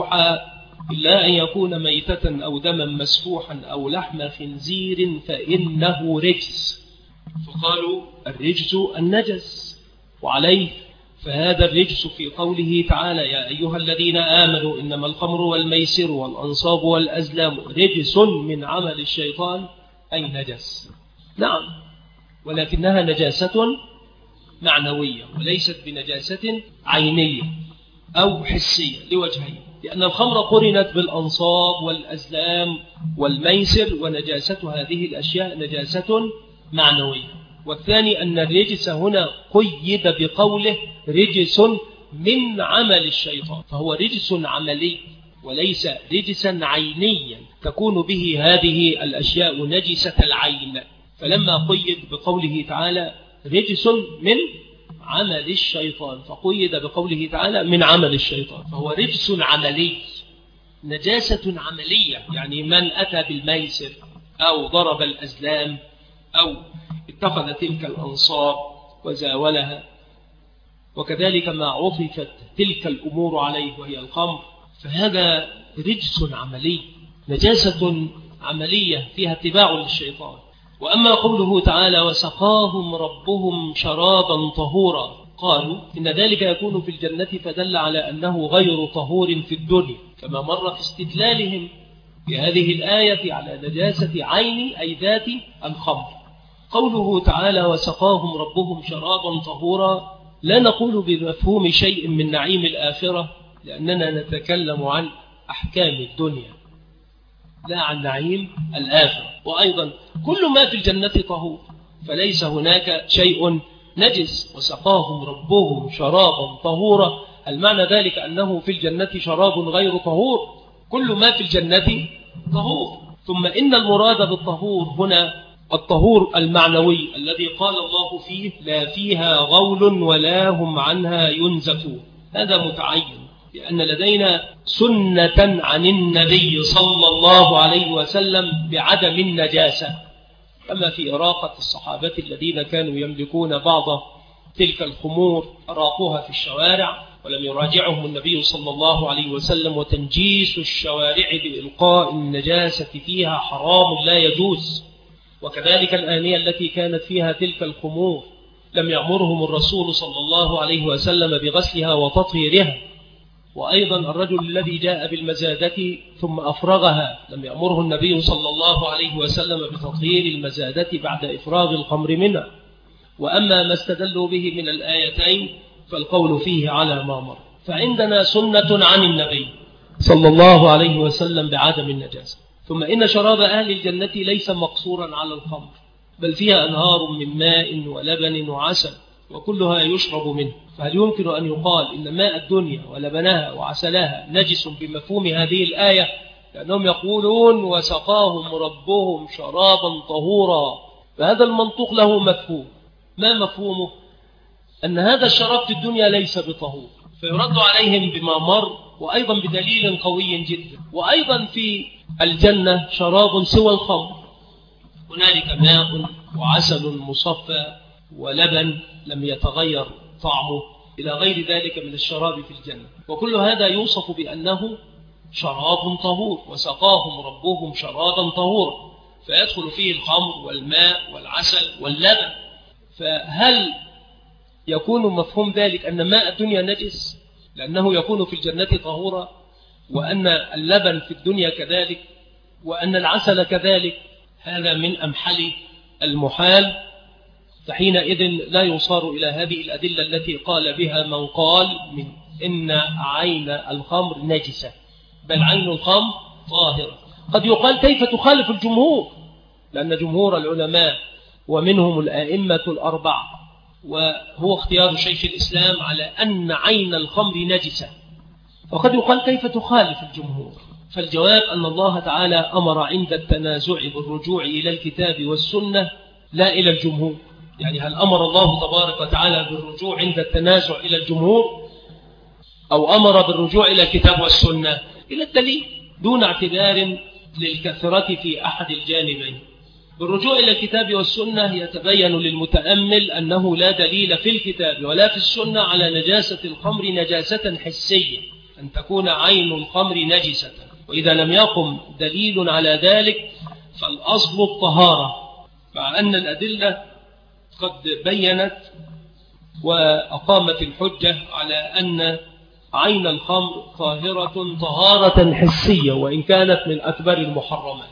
مسفوحا أو لحم خنزير فإنه رجس. فقالوا الرجس النجس، وعليه فهذا الرجس في قوله تعالى: يا أيها الذين آمنوا إنما الخمر والميسر والأنصاب والأزلام رجس من عمل الشيطان، أي نجس. نعم، ولكنها نجاسة معنوية وليست بنجاسة عينية أو حسية لوجهين، لأن الخمر قرنت بالأنصاب والأزلام والميسر، ونجاسة هذه الأشياء نجاسة معنوية. والثاني أن الرجس هنا قيد بقوله رجس من عمل الشيطان، فهو رجس عملي وليس رجسا عينيا تكون به هذه الأشياء نجسة العين. فلما قيد بقوله تعالى رجس من عمل الشيطان، فقيد بقوله تعالى من عمل الشيطان، فهو رجس عملي، نجاسة عملية. يعني من أتى بالميسر أو ضرب الأزلام أو اتخذ تلك الأنصاب وزاولها، وكذلك ما عطفت تلك الأمور عليه وهي الخمر، فهذا رجس عملي، نجاسة عملية فيها اتباع للشيطان. وأما قوله تعالى: وسقاهم ربهم شرابا طهورا، قالوا إن ذلك يكون في الجنة، فدل على أنه غير طهور في الدنيا، كما مر في استدلالهم بهذه الآية على نجاسة عين أي ذات الخمر. قوله تعالى: وسقاهم ربهم شرابا طهورا، لا نقول بمفهوم شيء من نعيم الآخرة، لأننا نتكلم عن أحكام الدنيا لا عن نعيم الآخرة. وأيضا كل ما في الجنة طهور، فليس هناك شيء نجس. وسقاهم ربهم شرابا طهورا، المعنى ذلك أنه في الجنة شراب غير طهور، كل ما في الجنة طهور. ثم إن المراد بالطهور هنا الطهور المعنوي الذي قال الله فيه: لا فيها غول ولا هم عنها ينزفون. هذا متعين، لأن لدينا سنة عن النبي صلى الله عليه وسلم بعدم النجاسة، كما في إراقة الصحابة الذين كانوا يملكون بعض تلك الخمور، أراقوها في الشوارع ولم يراجعهم النبي صلى الله عليه وسلم. وتنجيس الشوارع بإلقاء النجاسة فيها حرام لا يجوز. وكذلك الآنية التي كانت فيها تلك الخمور لم يأمرهم الرسول صلى الله عليه وسلم بغسلها وتطهيرها. وأيضا الرجل الذي جاء بالمزادة ثم أفرغها لم يأمره النبي صلى الله عليه وسلم بتطهير المزادة بعد إفراغ الخمر منها. وأما ما استدلوا به من الآيتين فالقول فيه على ما مر. فعندنا سنة عن النبي صلى الله عليه وسلم بعدم النجاسة. ثم إن شراب أهل الجنة ليس مقصورا على الخمر، بل فيها أنهار من ماء ولبن وعسل، وكلها يشرب منه. فهل يمكن أن يقال إن ماء الدنيا ولبنها وعسلها نجس بمفهوم هذه الآية؟ لأنهم يقولون: وسقاهم ربهم شرابا طهورا، فهذا المنطق له مفهوم. ما مفهومه؟ أن هذا الشراب في الدنيا ليس بطهور، فيرد عليهم بما مر، وأيضا بدليل قوي جدا. وأيضا في الجنة شراب سوى الخمر، هنالك ماء وعسل مصفى ولبن لم يتغير طعمه إلى غير ذلك من الشراب في الجنة، وكل هذا يوصف بأنه شراب طهور. وسقاهم ربهم شرابا طهورا، فيدخل فيه الخمر والماء والعسل واللبن. فهل يكون مفهوم ذلك أن ماء الدنيا نجس لأنه يكون في الجنة طهورا، وأن اللبن في الدنيا كذلك، وأن العسل كذلك؟ هذا من أمحل المحال. فحينئذ لا يصار إلى هذه الأدلة التي قال بها من قال من إن عين الخمر نجسة، بل عين الخمر طاهرة. قد يقال: كيف تخالف الجمهور؟ لأن جمهور العلماء ومنهم الآئمة الأربعة، وهو اختيار شيخ الإسلام، على أن عين الخمر نجسة. وقد يقال: كيف تخالف الجمهور؟ فالجواب أن الله تعالى أمر عند التنازع بالرجوع إلى الكتاب والسنة لا إلى الجمهور. يعني هل أمر الله تبارك وتعالى بالرجوع عند التنازع إلى الجمهور، أو أمر بالرجوع إلى الكتاب والسنة؟ إلى الدليل، دون اعتبار للكثرة في أحد الجانبين. بالرجوع إلى الكتاب والسنة يتبين للمتأمل أنه لا دليل في الكتاب ولا في السنة على نجاسة الخمر نجاسة حسية، أن تكون عين الخمر نجسة. وإذا لم يقم دليل على ذلك فالأصل الطهارة، مع أن الأدلة قد بينت وأقامت الحجة على أن عين الخمر طاهرة طهارة حسية وإن كانت من أكبر المحرمات.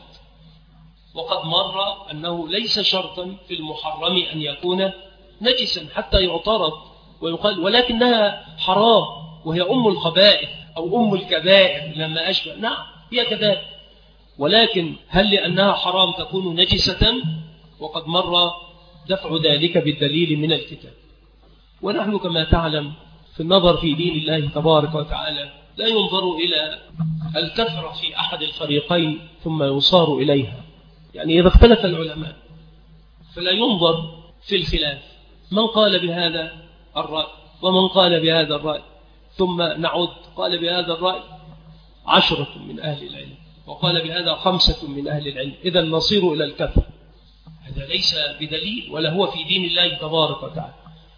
وقد مر أنه ليس شرطا في المحرم أن يكون نجسا حتى يعترض ويقال ولكنها حرام وهي أم الخبائث أو أم الكبائر لما أشبه. نعم هي كذلك، ولكن هل لأنها حرام تكون نجسة؟ وقد مر دفع ذلك بالدليل من الكتاب. ونحن كما تعلم في النظر في دين الله تبارك وتعالى لا ينظر إلى الكثرة في أحد الفريقين ثم يصار إليها. يعني إذا اختلف العلماء فلا ينظر في الخلاف، من قال بهذا الرأي ومن قال بهذا الرأي، ثم نعود قال بهذا الرأي 10 من أهل العلم وقال بهذا 5 من أهل العلم، إذا نصير إلى الكثرة. هذا ليس بدليل ولا هو في دين الله تبارك وتعالى،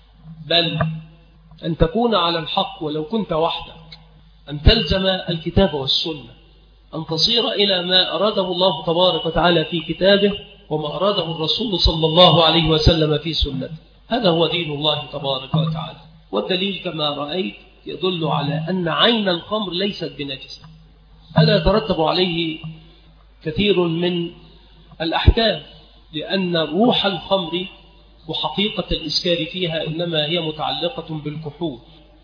بل أن تكون على الحق ولو كنت وحدك، أن تلزم الكتاب والسنة، أن تصير إلى ما أراده الله تبارك وتعالى في كتابه وما أراده الرسول صلى الله عليه وسلم في سنته. هذا هو دين الله تبارك وتعالى. والدليل كما رأيت يدل على أن عين الخمر ليست بنجسة. هذا يترتب عليه كثير من الأحكام، لأن روح الخمر وحقيقة الإسكار فيها إنما هي متعلقة بالكحول،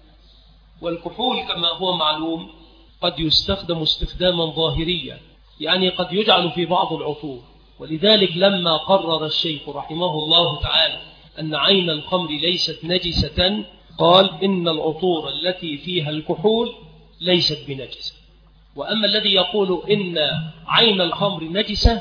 والكحول كما هو معلوم قد يستخدم استخداما ظاهريا، يعني قد يجعل في بعض العطور. ولذلك لما قرر الشيخ رحمه الله تعالى أن عين الخمر ليست نجسة قال إن العطور التي فيها الكحول ليست بنجسة. وأما الذي يقول إن عين الخمر نجسة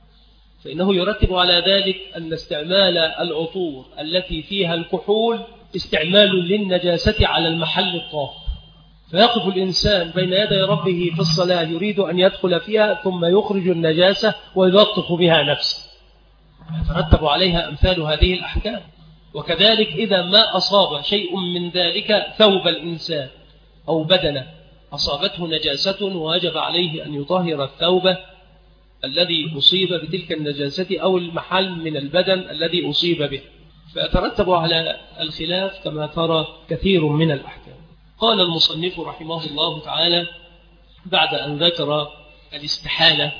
فإنه يرتب على ذلك أن استعمال العطور التي فيها الكحول استعمال للنجاسة على المحل الطاهر، فيقف الإنسان بين يدي ربه في الصلاة يريد أن يدخل فيها ثم يخرج النجاسة ويلطخ بها نفسه، يترتب عليها أمثال هذه الأحكام. وكذلك إذا ما أصاب شيء من ذلك ثوب الإنسان أو بدنه أصابته نجاسة ووجب عليه أن يطهر الثوب الذي أصيب بتلك النجاسة أو المحل من البدن الذي أصيب به، فيترتب على الخلاف كما ترى كثير من الأحكام. قال المصنف رحمه الله تعالى بعد أن ذكر الاستحالة،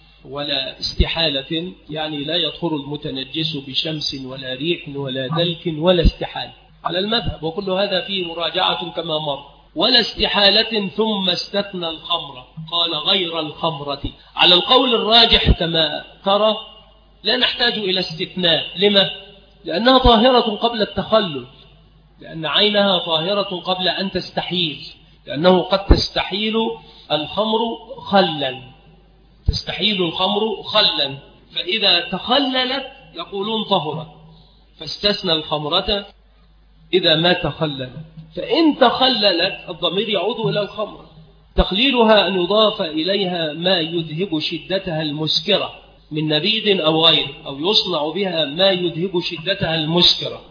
ولا استحالة يعني لا يطهر المتنجس بشمس ولا ريح ولا دلك ولا استحالة على المذهب، وكل هذا فيه مراجعة كما مر. ولا استحالة ثم استثنى الخمر، قال غير الخمرة. على القول الراجح كما ترى لا نحتاج إلى استثناء. لما؟ لأنها طاهرة قبل التخلل، لأن عينها طاهرة قبل أن تستحيل، لأنه قد تستحيل الخمر خلا، تستحيل الخمر خلا، فإذا تخللت يقولون طهرت، فاستثنى الخمرة إذا ما تخللت. فإن تخللت الضمير يعود إلى الخمر، تخليلها أن يضاف إليها ما يذهب شدتها المسكرة من نبيذ أو غيره، أو يصنع بها ما يذهب شدتها المسكرة.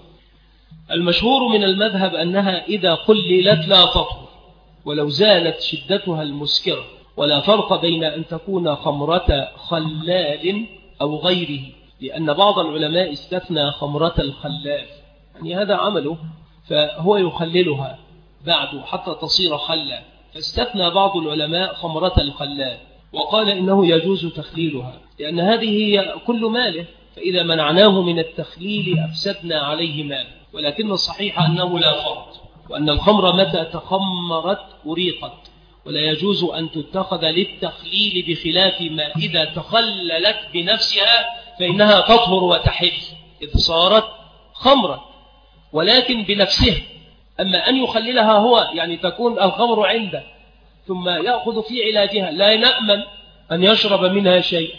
المشهور من المذهب أنها إذا قللت لا تطهر ولو زالت شدتها المسكرة، ولا فرق بين أن تكون خمرة خلال أو غيره، لأن بعض العلماء استثنى خمرة الخلال، يعني هذا عمله فهو يخللها بعد حتى تصير خلا، فاستثنى بعض العلماء خمرة الخلال وقال إنه يجوز تخليلها، لأن هذه هي كل ماله، فإذا منعناه من التخليل أفسدنا عليه ماله. ولكن الصحيح أنه لا فرق، وأن الخمر متى تخمرت أريقت، ولا يجوز أن تتخذ للتخليل، بخلاف ما إذا تخللت بنفسها فإنها تطهر وتحل إذ صارت خمرا، ولكن بنفسها. أما أن يخللها هو يعني تكون الخمر عنده ثم يأخذ في علاجها، لا نأمن أن يشرب منها شيء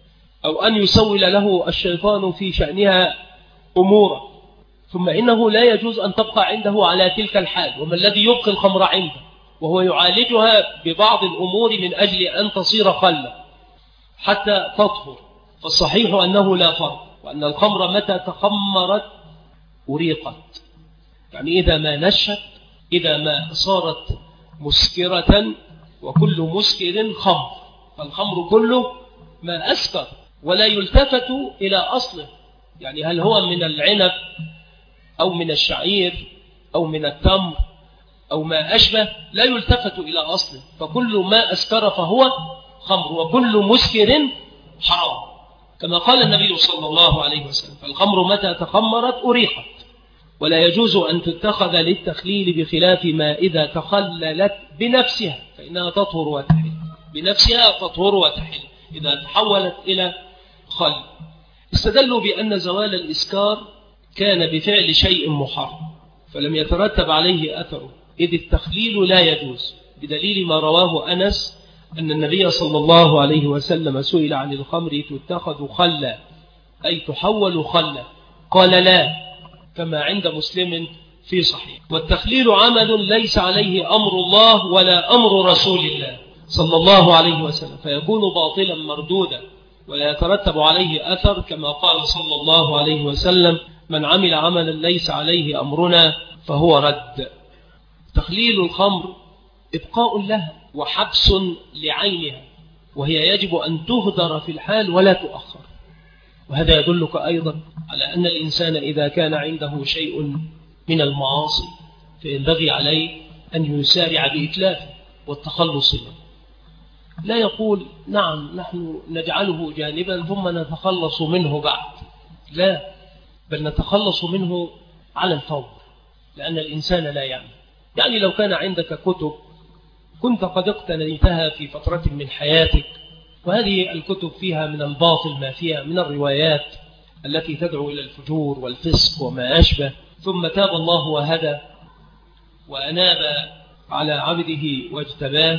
أو أن يسول له الشيطان في شأنها أمورا، ثم إنه لا يجوز أن تبقى عنده على تلك الحال. وما الذي يبقي الخمر عنده وهو يعالجها ببعض الأمور من أجل أن تصير خلا حتى تطهر، فالصحيح أنه لا فرق، وأن الخمر متى تخمرت أريقت، يعني إذا ما نشت، إذا ما صارت مسكرة، وكل مسكر خمر، فالخمر كله ما أسكر ولا يلتفت إلى أصله، يعني هل هو من العنب أو من الشعير أو من التمر أو ما أشبه، لا يلتفت إلى أصله، فكل ما أسكر فهو خمر، وكل مسكر حرام، كما قال النبي صلى الله عليه وسلم. فالخمر متى تخمرت أريقت، ولا يجوز أن تتخذ للتخليل، بخلاف ما إذا تخللت بنفسها فإنها تطهر وتحل، بنفسها تطهر وتحل إذا تحولت إلى خل. استدلوا بأن زوال الإسكار كان بفعل شيء محرم فلم يترتب عليه أثره، إذ التخليل لا يجوز، بدليل ما رواه أنس أن النبي صلى الله عليه وسلم سئل عن الخمر تتخذ خلا أي تحول خلا، قال لا، كما عند مسلم في صحيح. والتخليل عمل ليس عليه أمر الله ولا أمر رسول الله صلى الله عليه وسلم، فيكون باطلا مردودا ولا يترتب عليه أثر، كما قال صلى الله عليه وسلم: من عمل عملا ليس عليه أمرنا فهو رد. تخليل الخمر إبقاء لها وحبس لعينها، وهي يجب أن تهدر في الحال ولا تؤخر. وهذا يدلك أيضا على أن الإنسان إذا كان عنده شيء من المعاصي فينبغي عليه أن يسارع بإتلافه والتخلص منه، لا يقول نعم نحن نجعله جانبا ثم نتخلص منه بعد، لا، بل نتخلص منه على الفور، لأن الإنسان لا يعمل. يعني لو كان عندك كتب كنت قد اقتنيتها في فترة من حياتك، وهذه الكتب فيها من الباطل ما فيها من الروايات التي تدعو إلى الفجور والفسق وما أشبه، ثم تاب الله وهدى وأناب على عبده واجتباه،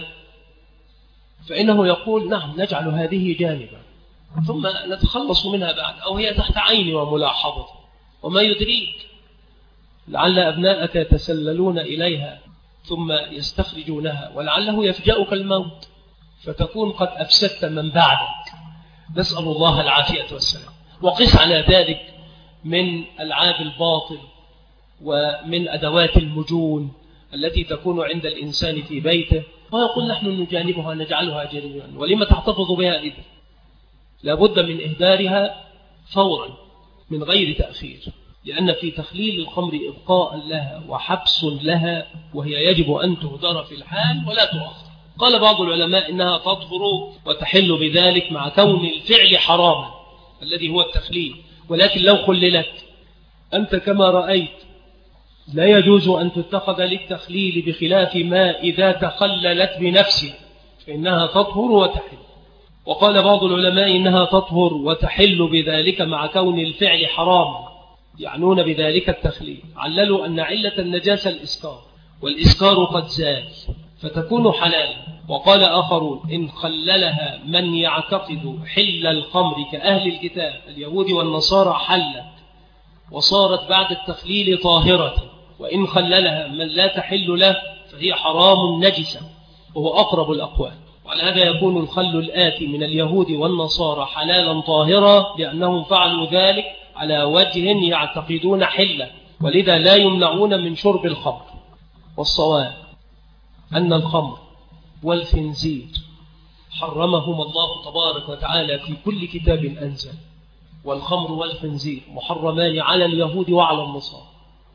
فإنه يقول نعم نجعل هذه جانبا ثم نتخلص منها بعد، أو هي تحت عين وملاحظة، وما يدريك لعل أبناءك يتسللون إليها ثم يستخرجونها، ولعله يفجأك الموت فتكون قد أفسدت من بعدك، نسأل الله العافية والسلام. وقس على ذلك من ألعاب الباطل ومن أدوات المجون التي تكون عند الإنسان في بيته، ويقول نحن نجانبها نجعلها جانبا، ولما تحتفظ بها إذن؟ لابد من إهدارها فورا من غير تأخير، لأن في تخليل الخمر إبقاء لها وحبس لها، وهي يجب أن تهدر في الحال ولا تؤخر. قال بعض العلماء إنها تطهر وتحل بذلك مع كون الفعل حراما الذي هو التخليل، ولكن لو خللت أنت كما رأيت لا يجوز أن تتخذ للتخليل، بخلاف ما إذا تخللت بنفسها فإنها تطهر وتحل. وقال بعض العلماء إنها تطهر وتحل بذلك مع كون الفعل حراما، يعنون بذلك التخليل، عللوا أن علة النجاسة الإسكار، والإسكار قد زال فتكون حلالا. وقال آخرون إن خللها من يعتقد حل الخمر كأهل الكتاب اليهود والنصارى حلت وصارت بعد التخليل طاهرة، وإن خللها من لا تحل له فهي حرام نجسة، وهو أقرب الأقوال. وعلى هذا يكون الخل الآتي من اليهود والنصارى حلالا طاهرا، لأنهم فعلوا ذلك على وجه يعتقدون حلة، ولذا لا يمنعون من شرب الخمر. والصواب أن الخمر والخنزير حرمهما الله تبارك وتعالى في كل كتاب أنزل، والخمر والخنزير محرمان على اليهود وعلى النصارى،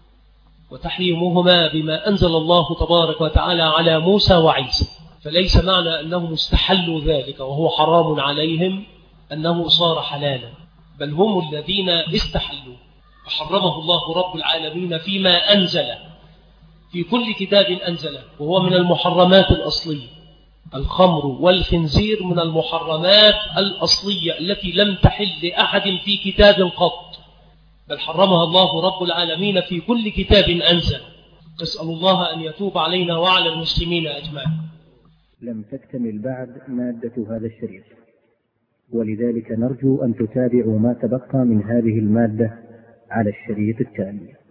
وتحريمهما بما أنزل الله تبارك وتعالى على موسى وعيسى، فليس معنى أنهم استحلوا ذلك وهو حرام عليهم أنه صار حلالا، بل هم الذين استحلوا، فحرمه الله رب العالمين فيما أنزل في كل كتاب أنزله، وهو من المحرمات الأصلية. الخمر والخنزير من المحرمات الأصلية التي لم تحل لأحد في كتاب قط، بل حرمها الله رب العالمين في كل كتاب أنزل. نسأل الله أن يتوب علينا وعلى المسلمين أجمعين. لم تكتمل بعد مادة هذا الشريط، ولذلك نرجو أن تتابعوا ما تبقى من هذه المادة على الشريط التالي.